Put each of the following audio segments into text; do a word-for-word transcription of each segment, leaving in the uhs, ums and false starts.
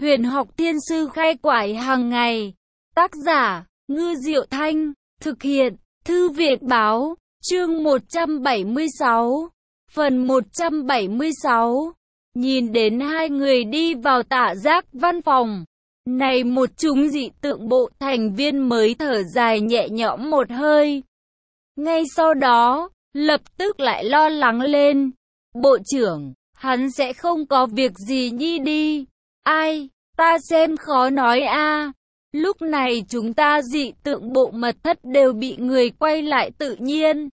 Huyền học thiên sư khai quải hàng ngày. Tác giả, Ngư Diệu Thanh. Thực hiện, Thư viện Báo. Chương một trăm bảy mươi sáu. Phần một trăm bảy mươi sáu. Nhìn đến hai người đi vào Tạ Giác văn phòng. Này một chúng dị tượng bộ thành viên mới thở dài nhẹ nhõm một hơi. Ngay sau đó, lập tức lại lo lắng lên. Bộ trưởng, hắn sẽ không có việc gì nhi đi. Ai, ta xem khó nói a. Lúc này chúng ta dị tượng bộ mật thất đều bị người quay lại tự nhiên.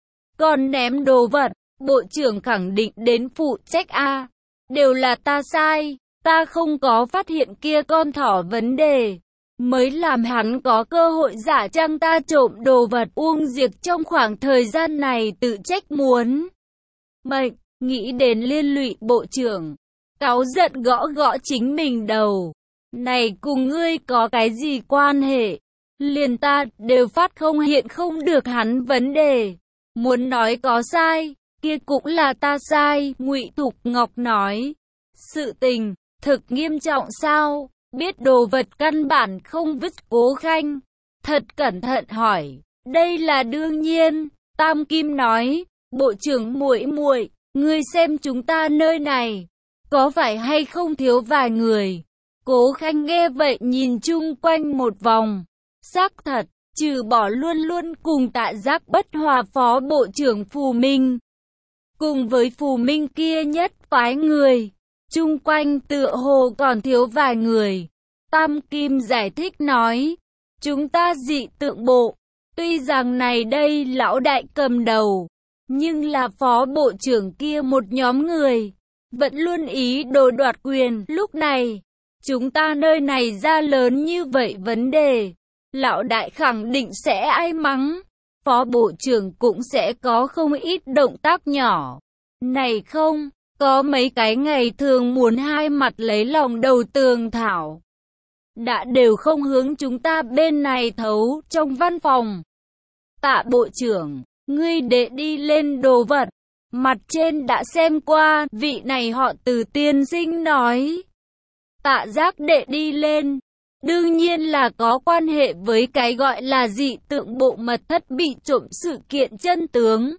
Còn ném đồ vật, bộ trưởng khẳng định đến phụ trách a. Đều là ta sai, ta không có phát hiện kia con thỏ vấn đề. Mới làm hắn có cơ hội giả trang ta trộm đồ vật. Uông Diệp trong khoảng thời gian này tự trách muốn mệnh, nghĩ đến liên lụy bộ trưởng. Cáu giận gõ gõ chính mình đầu. Này cùng ngươi có cái gì quan hệ? Liền ta đều phát không hiện không được hắn vấn đề. Muốn nói có sai, kia cũng là ta sai. Ngụy Thục Ngọc nói. Sự tình, thực nghiêm trọng sao? Biết đồ vật căn bản không vứt. Cố Khanh thật cẩn thận hỏi. Đây là đương nhiên. Tam Kim nói. Bộ trưởng muội muội, ngươi xem chúng ta nơi này có phải hay không thiếu vài người? Cố Khanh nghe vậy nhìn chung quanh một vòng. Xác thật, trừ bỏ luôn luôn cùng Tạ Giác bất hòa phó bộ trưởng Phù Minh, cùng với Phù Minh kia nhất phái người, chung quanh tựa hồ còn thiếu vài người. Tam Kim giải thích nói, chúng ta dị tượng bộ, tuy rằng này đây lão đại cầm đầu, nhưng là phó bộ trưởng kia một nhóm người, vẫn luôn ý đồ đoạt quyền. Lúc này, chúng ta nơi này ra lớn như vậy vấn đề, lão đại khẳng định sẽ ai mắng, phó bộ trưởng cũng sẽ có không ít động tác nhỏ. Này không, có mấy cái ngày thường muốn hai mặt lấy lòng đầu tường thảo, đã đều không hướng chúng ta bên này thấu. Trong văn phòng, Tạ bộ trưởng, ngươi để đi lên đồ vật, mặt trên đã xem qua. Vị này họ Từ tiên sinh nói. Tạ Giác đệ đi lên, đương nhiên là có quan hệ với cái gọi là dị tượng bộ mật thất bị trộm sự kiện chân tướng.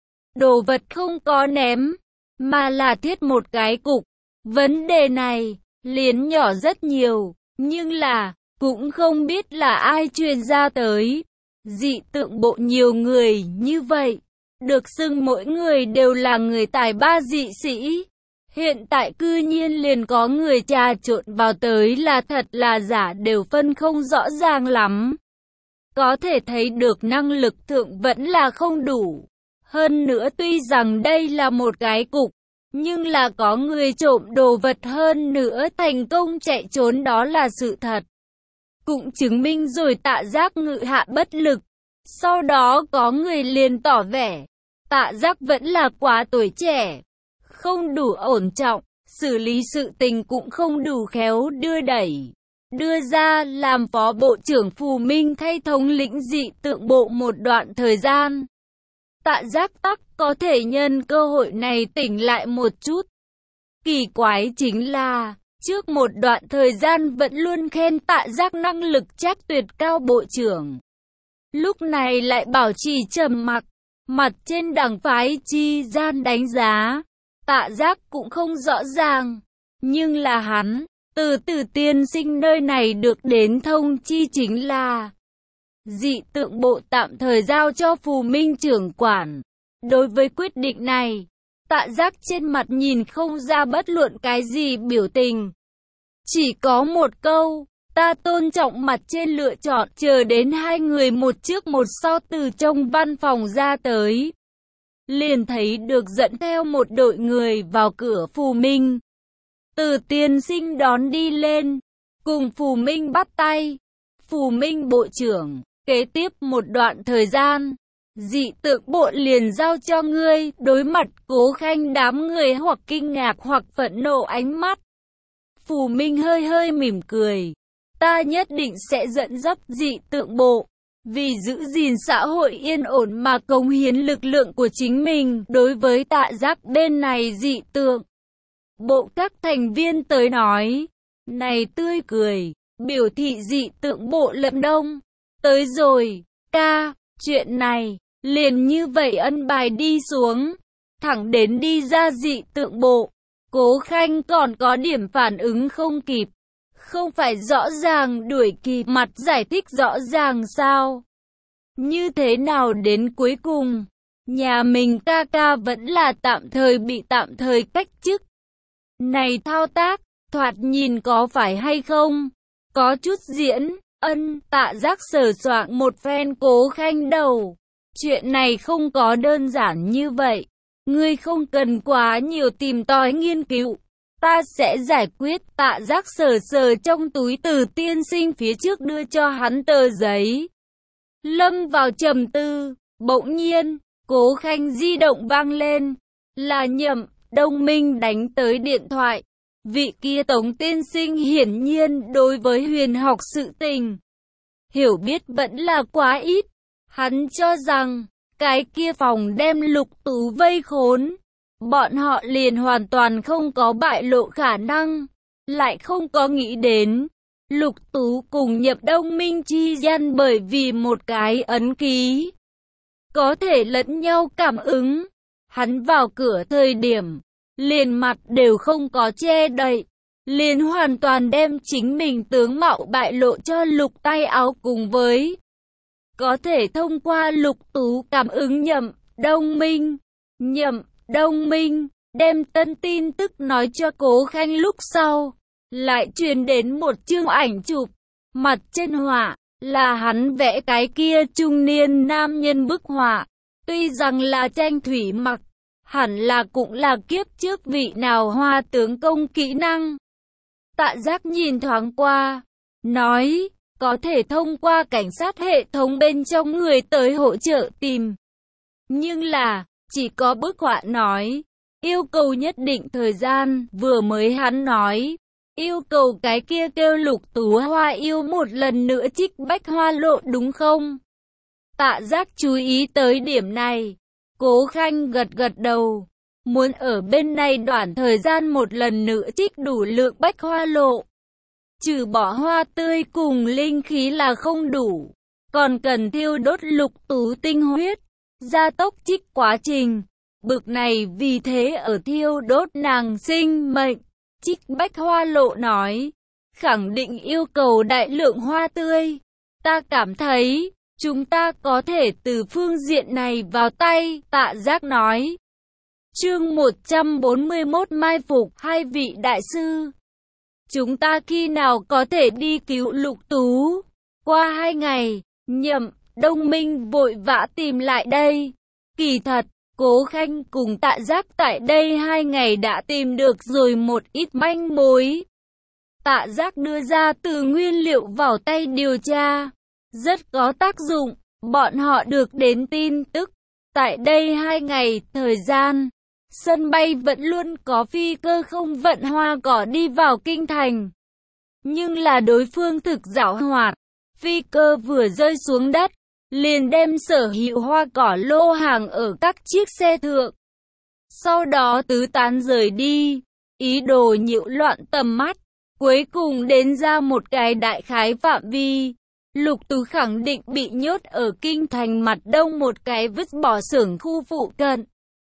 Đồ vật không có ném, mà là thiết một cái cục. Vấn đề này, liến nhỏ rất nhiều, nhưng là, cũng không biết là ai truyền ra tới. Dị tượng bộ nhiều người như vậy, được xưng mỗi người đều là người tài ba dị sĩ. Hiện tại cư nhiên liền có người trà trộn vào tới, là thật là giả đều phân không rõ ràng lắm. Có thể thấy được năng lực thượng vẫn là không đủ. Hơn nữa tuy rằng đây là một cái cục, nhưng là có người trộm đồ vật hơn nữa thành công chạy trốn, đó là sự thật. Cũng chứng minh rồi Tạ Giác ngự hạ bất lực. Sau đó có người liền tỏ vẻ, Tạ Giác vẫn là quá tuổi trẻ, không đủ ổn trọng, xử lý sự tình cũng không đủ khéo đưa đẩy. Đưa ra làm phó bộ trưởng Phù Minh thay thống lĩnh dị tượng bộ một đoạn thời gian. Tạ Giác tắc có thể nhân cơ hội này tỉnh lại một chút. Kỳ quái chính là, trước một đoạn thời gian vẫn luôn khen Tạ Giác năng lực chắc tuyệt cao bộ trưởng. Lúc này lại bảo trì trầm mặc, mặt trên đảng phái chi gian đánh giá. Tạ Giác cũng không rõ ràng, nhưng là hắn, từ Từ tiên sinh nơi này được đến thông chi chính là dị tượng bộ tạm thời giao cho Phù Minh trưởng quản. Đối với quyết định này, Tạ Giác trên mặt nhìn không ra bất luận cái gì biểu tình. Chỉ có một câu, ta tôn trọng mặt trên lựa chọn. Chờ đến hai người một trước một sau từ trong văn phòng ra tới, liền thấy được dẫn theo một đội người vào cửa Phù Minh. Từ tiên sinh đón đi lên, cùng Phù Minh bắt tay. Phù Minh bộ trưởng, kế tiếp một đoạn thời gian, dị tượng bộ liền giao cho ngươi. Đối mặt Cố Khanh đám người hoặc kinh ngạc hoặc phẫn nộ ánh mắt, Phù Minh hơi hơi mỉm cười. Ta nhất định sẽ dẫn dắt dị tượng bộ, vì giữ gìn xã hội yên ổn mà cống hiến lực lượng của chính mình. Đối với Tạ Giác bên này dị tượng bộ các thành viên tới nói, này tươi cười, biểu thị dị tượng bộ Lâm Đông. Tới rồi, ca, chuyện này, liền như vậy ân bài đi xuống, thẳng đến đi ra dị tượng bộ. Cố Khanh còn có điểm phản ứng không kịp. Không phải rõ ràng đuổi kịp mặt giải thích rõ ràng sao? Như thế nào đến cuối cùng, nhà mình ca ca vẫn là tạm thời bị tạm thời cách chức. Này thao tác, thoạt nhìn có phải hay không? Có chút diễn, ân, Tạ Giác sờ soạng một phen Cố Khanh đầu. Chuyện này không có đơn giản như vậy. Ngươi không cần quá nhiều tìm tòi nghiên cứu. Ta sẽ giải quyết. Tạ Giác sờ sờ trong túi Từ tiên sinh phía trước đưa cho hắn tờ giấy. Lâm vào trầm tư, bỗng nhiên, Cố Khanh di động vang lên. Là Nhậm Đông Minh đánh tới điện thoại. Vị kia Tống tiên sinh hiển nhiên đối với huyền học sự tình hiểu biết vẫn là quá ít. Hắn cho rằng, cái kia phòng đem Lục Tú vây khốn, bọn họ liền hoàn toàn không có bại lộ khả năng. Lại không có nghĩ đến, Lục Tú cùng Nhậm Đông Minh chi gian bởi vì một cái ấn ký, có thể lẫn nhau cảm ứng. Hắn vào cửa thời điểm, liền mặt đều không có che đậy, liền hoàn toàn đem chính mình tướng mạo bại lộ cho Lục Tay Áo cùng với có thể thông qua Lục Tú cảm ứng Nhậm Đông Minh. Nhậm Đông Minh đem tân tin tức nói cho Cố Khanh lúc sau, lại truyền đến một chương ảnh chụp, mặt trên họa là hắn vẽ cái kia trung niên nam nhân bức họa. Tuy rằng là tranh thủy mặc, hẳn là cũng là kiếp trước vị nào hoa tướng công kỹ năng. Tạ Giác nhìn thoáng qua, nói, có thể thông qua cảnh sát hệ thống bên trong người tới hỗ trợ tìm. Nhưng là, chỉ có bức họa nói, yêu cầu nhất định thời gian. Vừa mới hắn nói, yêu cầu cái kia kêu Lục Tú Hoa yêu một lần nữa trích bách hoa lộ đúng không? Tạ Giác chú ý tới điểm này. Cố Khanh gật gật đầu, muốn ở bên này đoạn thời gian một lần nữa trích đủ lượng bách hoa lộ. Trừ bỏ hoa tươi cùng linh khí là không đủ, còn cần thiêu đốt Lục Tú tinh huyết, gia tốc trích quá trình. Bực này vì thế ở thiêu đốt nàng sinh mệnh. Trích bách hoa lộ nói, khẳng định yêu cầu đại lượng hoa tươi. Ta cảm thấy, chúng ta có thể từ phương diện này vào tay. Tạ Giác nói. Chương một trăm bốn mươi mốt mai phục hai vị đại sư. Chúng ta khi nào có thể đi cứu Lục Tú? Qua hai ngày, Nhậm Đông Minh vội vã tìm lại đây. Kỳ thật, Cố Khanh cùng Tạ Giác tại đây hai ngày đã tìm được rồi một ít manh mối. Tạ Giác đưa ra từ nguyên liệu vào tay điều tra, rất có tác dụng. Bọn họ được đến tin tức, tại đây hai ngày thời gian, sân bay vẫn luôn có phi cơ không vận hoa cỏ đi vào kinh thành. Nhưng là đối phương thực giảo hoạt, phi cơ vừa rơi xuống đất, liền đem sở hữu hoa cỏ lô hàng ở các chiếc xe thượng. Sau đó tứ tán rời đi, ý đồ nhiễu loạn tầm mắt, cuối cùng đến ra một cái đại khái phạm vi. Lục Tú khẳng định bị nhốt ở kinh thành mặt đông một cái vứt bỏ xưởng khu phụ cận.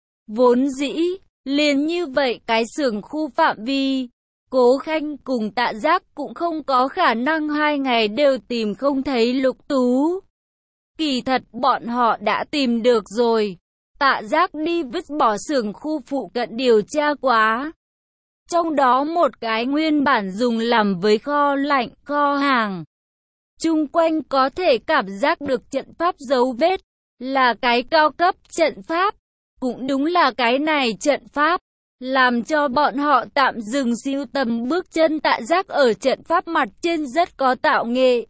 Vốn dĩ, liền như vậy cái xưởng khu phạm vi, Cố Khanh cùng Tạ Giác cũng không có khả năng hai ngày đều tìm không thấy Lục Tú. Kỳ thật bọn họ đã tìm được rồi. Tạ Giác đi vứt bỏ xưởng khu phụ cận điều tra quá. Trong đó một cái nguyên bản dùng làm với kho lạnh, kho hàng. Chung quanh có thể cảm giác được trận pháp dấu vết, là cái cao cấp trận pháp. Cũng đúng là cái này trận pháp, làm cho bọn họ tạm dừng siêu tầm bước chân. Tạ Giác ở trận pháp mặt trên rất có tạo nghệ.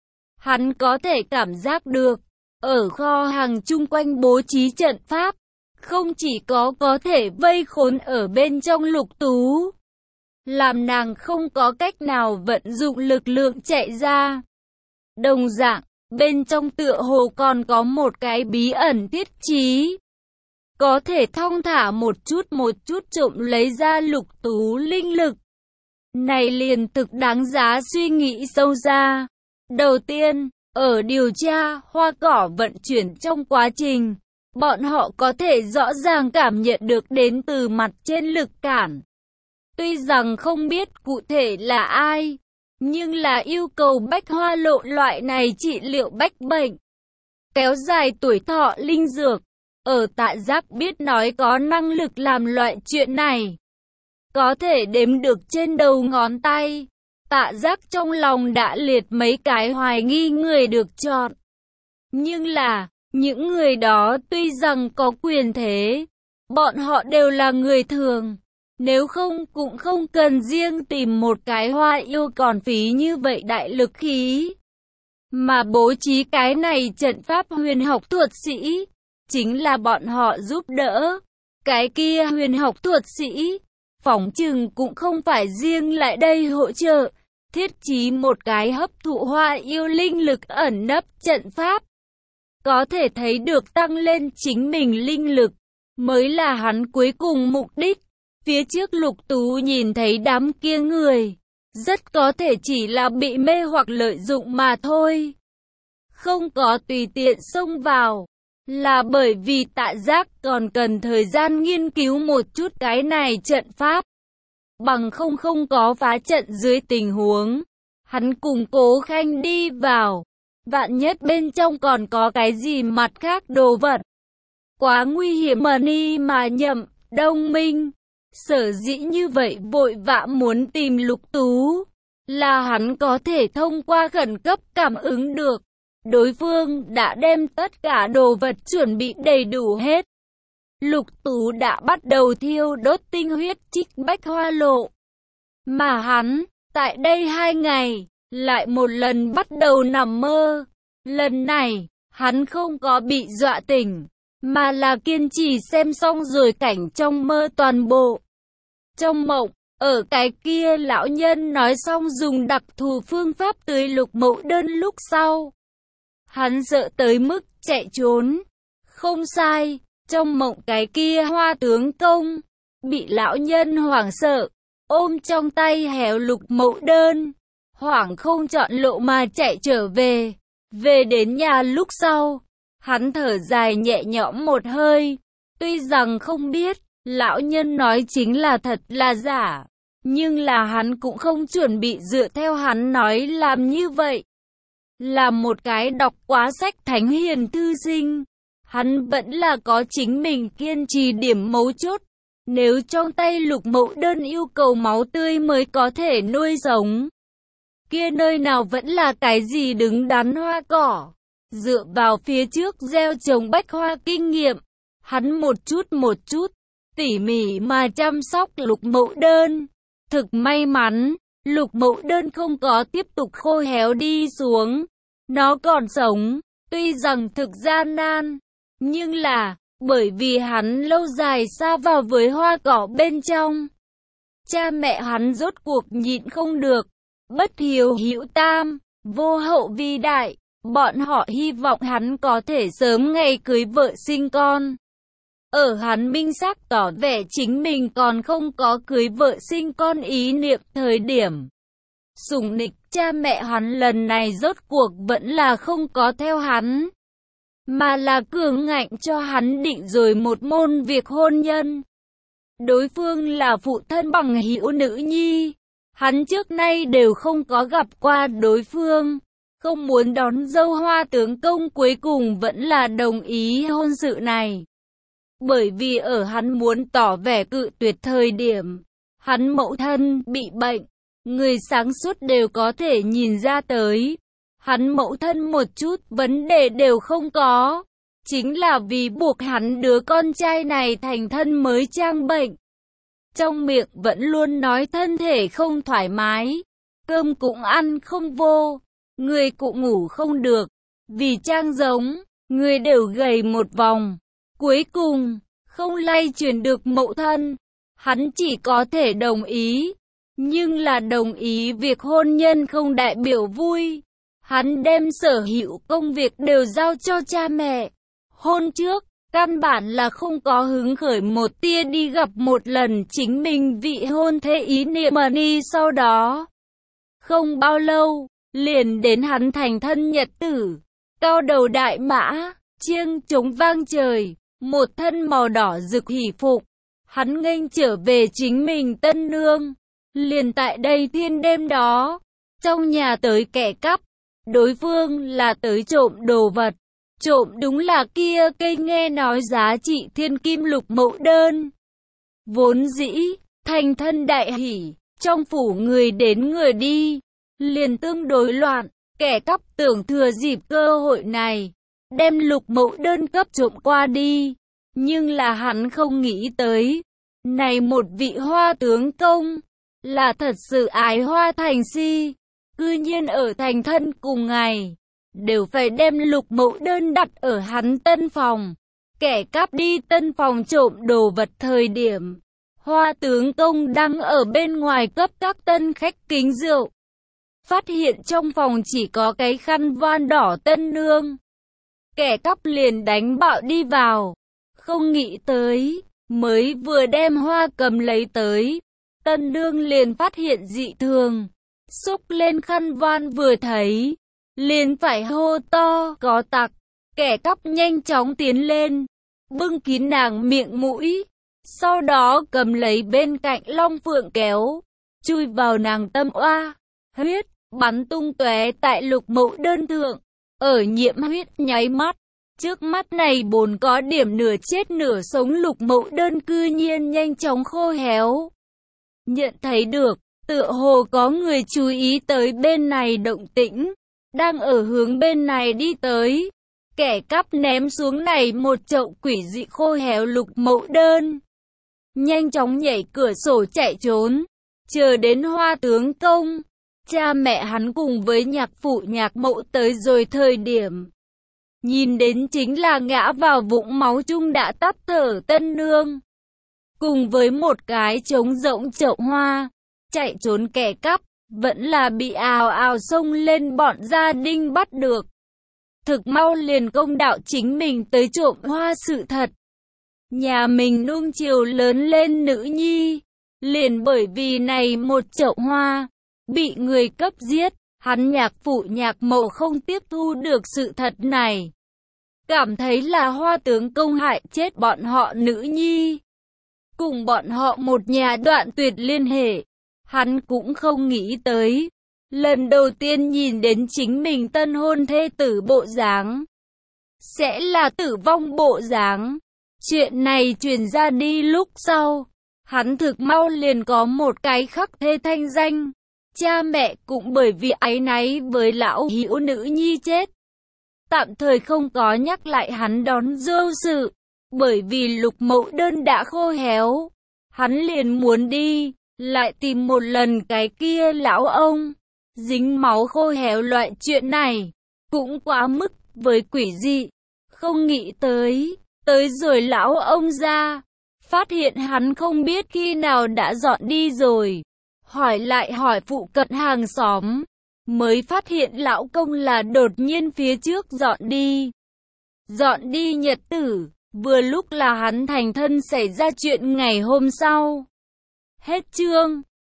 Hắn có thể cảm giác được, ở kho hàng chung quanh bố trí trận pháp, không chỉ có có thể vây khốn ở bên trong Lục Tú, làm nàng không có cách nào vận dụng lực lượng chạy ra. Đồng dạng, bên trong tựa hồ còn có một cái bí ẩn thiết trí, có thể thong thả một chút một chút trộm lấy ra Lục Tú linh lực. này liền thực đáng giá suy nghĩ sâu xa. Đầu tiên, ở điều tra hoa cỏ vận chuyển trong quá trình, bọn họ có thể rõ ràng cảm nhận được đến từ mặt trên lực cản. Tuy rằng không biết cụ thể là ai, nhưng là yêu cầu bách hoa lộ loại này trị liệu bách bệnh, kéo dài tuổi thọ linh dược. Ở Tạ Giác biết nói có năng lực làm loại chuyện này, có thể đếm được trên đầu ngón tay. Tạ Giác trong lòng đã liệt mấy cái hoài nghi người được chọn. Nhưng là, những người đó tuy rằng có quyền thế, bọn họ đều là người thường. Nếu không cũng không cần riêng tìm một cái hoa yêu còn phí như vậy đại lực khí. Mà bố trí cái này trận pháp huyền học thuật sĩ, chính là bọn họ giúp đỡ. Cái kia huyền học thuật sĩ, phỏng chừng cũng không phải riêng lại đây hỗ trợ, thiết trí một cái hấp thụ hoa yêu linh lực ẩn nấp trận pháp. Có thể thấy được tăng lên chính mình linh lực, mới là hắn cuối cùng mục đích. Phía trước Lục Tú nhìn thấy đám kia người, rất có thể chỉ là bị mê hoặc lợi dụng mà thôi. Không có tùy tiện xông vào, là bởi vì Tạ Giác còn cần thời gian nghiên cứu một chút cái này trận pháp. Bằng không không có phá trận dưới tình huống, hắn cùng Cố Khanh đi vào, vạn nhất bên trong còn có cái gì mặt khác đồ vật. Quá nguy hiểm mà ni mà nhậm, Đông Minh. Sở dĩ như vậy vội vã muốn tìm Lục Tú, là hắn có thể thông qua khẩn cấp cảm ứng được. Đối phương đã đem tất cả đồ vật chuẩn bị đầy đủ hết. Lục Tú đã bắt đầu thiêu đốt tinh huyết trích bách hoa lộ. Mà hắn, tại đây hai ngày, lại một lần bắt đầu nằm mơ. Lần này, hắn không có bị dọa tỉnh, mà là kiên trì xem xong rồi cảnh trong mơ toàn bộ. Trong mộng, ở cái kia lão nhân nói xong dùng đặc thù phương pháp tưới lục mẫu đơn lúc sau. Hắn sợ tới mức chạy trốn. Không sai, trong mộng cái kia hoa tướng công, bị lão nhân hoảng sợ, ôm trong tay héo lục mẫu đơn, hoảng không chọn lộ mà chạy trở về. Về đến nhà lúc sau, hắn thở dài nhẹ nhõm một hơi, tuy rằng không biết lão nhân nói chính là thật là giả, nhưng là hắn cũng không chuẩn bị dựa theo hắn nói làm như vậy. Là một cái đọc quá sách thánh hiền thư sinh, hắn vẫn là có chính mình kiên trì điểm mấu chốt. Nếu trong tay lục mẫu đơn yêu cầu máu tươi mới có thể nuôi sống, kia nơi nào vẫn là cái gì đứng đắn hoa cỏ. Dựa vào phía trước gieo trồng bách hoa kinh nghiệm, hắn một chút một chút, tỉ mỉ mà chăm sóc lục mẫu đơn. Thực may mắn, lục mẫu đơn không có tiếp tục khô héo đi xuống. Nó còn sống, tuy rằng thực gian nan, nhưng là, bởi vì hắn lâu dài xa vào với hoa cỏ bên trong. Cha mẹ hắn rốt cuộc nhịn không được, bất hiếu hữu tam, vô hậu vi đại, bọn họ hy vọng hắn có thể sớm ngày cưới vợ sinh con. Ở hắn minh xác tỏ vẻ chính mình còn không có cưới vợ sinh con ý niệm thời điểm. Sủng nịch cha mẹ hắn lần này rốt cuộc vẫn là không có theo hắn, mà là cường ngạnh cho hắn định rồi một môn việc hôn nhân. Đối phương là phụ thân bằng hữu nữ nhi, hắn trước nay đều không có gặp qua đối phương, không muốn đón dâu hoa tướng công cuối cùng vẫn là đồng ý hôn sự này. Bởi vì ở hắn muốn tỏ vẻ cự tuyệt thời điểm, hắn mẫu thân bị bệnh, người sáng suốt đều có thể nhìn ra tới. Hắn mẫu thân một chút vấn đề đều không có, chính là vì buộc hắn đứa con trai này thành thân mới trang bệnh. Trong miệng vẫn luôn nói thân thể không thoải mái, cơm cũng ăn không vô, người cũng ngủ không được, vì trang giống, người đều gầy một vòng. Cuối cùng, không lay chuyển được mẫu thân, hắn chỉ có thể đồng ý, nhưng là đồng ý việc hôn nhân không đại biểu vui. Hắn đem sở hữu công việc đều giao cho cha mẹ. Hôn trước, căn bản là không có hứng khởi một tia đi gặp một lần chính mình vị hôn thê ý niệm mà đi sau đó. Không bao lâu, liền đến hắn thành thân nhật tử, cao đầu đại mã, chiêng trống vang trời, một thân màu đỏ rực hỷ phục. Hắn nghênh trở về chính mình tân nương. Liền tại đây thiên đêm đó, trong nhà tới kẻ cắp, đối phương là tới trộm đồ vật. Trộm đúng là kia cây nghe nói giá trị thiên kim lục mẫu đơn. Vốn dĩ, thành thân đại hỷ, trong phủ người đến người đi, liền tương đối loạn, kẻ cắp tưởng thừa dịp cơ hội này, đem lục mẫu đơn cấp trộm qua đi. Nhưng là hắn không nghĩ tới, này một vị hoa tướng công, là thật sự ái hoa thành si, cư nhiên ở thành thân cùng ngày, đều phải đem lục mẫu đơn đặt ở hắn tân phòng. Kẻ cắp đi tân phòng trộm đồ vật thời điểm, hoa tướng công đang ở bên ngoài cấp các tân khách kính rượu. Phát hiện trong phòng chỉ có cái khăn voan đỏ tân nương. Kẻ cắp liền đánh bạo đi vào. Không nghĩ tới, mới vừa đem hoa cầm lấy tới, tân nương liền phát hiện dị thường. Xúc lên khăn voan vừa thấy, liền phải hô to, có tặc. Kẻ cắp nhanh chóng tiến lên, bưng kín nàng miệng mũi, sau đó cầm lấy bên cạnh long phượng kéo, chui vào nàng tâm oa, huyết bắn tung tóe tại lục mẫu đơn thượng. Ở nhiễm huyết nháy mắt, trước mắt này bồn có điểm nửa chết nửa sống lục mẫu đơn cư nhiên nhanh chóng khô héo. Nhận thấy được, tựa hồ có người chú ý tới bên này động tĩnh, đang ở hướng bên này đi tới. Kẻ cắp ném xuống này một chậu quỷ dị khô héo lục mẫu đơn, nhanh chóng nhảy cửa sổ chạy trốn. Chờ đến hoa tướng công, cha mẹ hắn cùng với nhạc phụ nhạc mẫu tới rồi thời điểm, nhìn đến chính là ngã vào vũng máu chung đã tắt thở tân nương, cùng với một cái trống rỗng chậu hoa. Chạy trốn kẻ cắp, vẫn là bị ào ào xông lên bọn gia đình bắt được. Thực mau liền công đạo chính mình tới trộm hoa sự thật. Nhà mình nuông chiều lớn lên nữ nhi, liền bởi vì này một chậu hoa, bị người cấp giết. Hắn nhạc phụ nhạc mẫu không tiếp thu được sự thật này, cảm thấy là hoa tướng công hại chết bọn họ nữ nhi, cùng bọn họ một nhà đoạn tuyệt liên hệ. Hắn cũng không nghĩ tới, lần đầu tiên nhìn đến chính mình tân hôn thê tử bộ dáng, sẽ là tử vong bộ dáng. Chuyện này truyền ra đi lúc sau, hắn thực mau liền có một cái khắc thê thanh danh. Cha mẹ cũng bởi vì áy náy với lão hữu nữ nhi chết, tạm thời không có nhắc lại hắn đón dâu sự. Bởi vì lục mẫu đơn đã khô héo, hắn liền muốn đi, lại tìm một lần cái kia lão ông. Dính máu khô héo loại chuyện này, cũng quá mức với quỷ dị. Không nghĩ tới, tới rồi lão ông ra, phát hiện hắn không biết khi nào đã dọn đi rồi. Hỏi lại hỏi phụ cận hàng xóm, mới phát hiện lão công là đột nhiên phía trước dọn đi. Dọn đi nhật tử, vừa lúc là hắn thành thân xảy ra chuyện ngày hôm sau. Hết chương.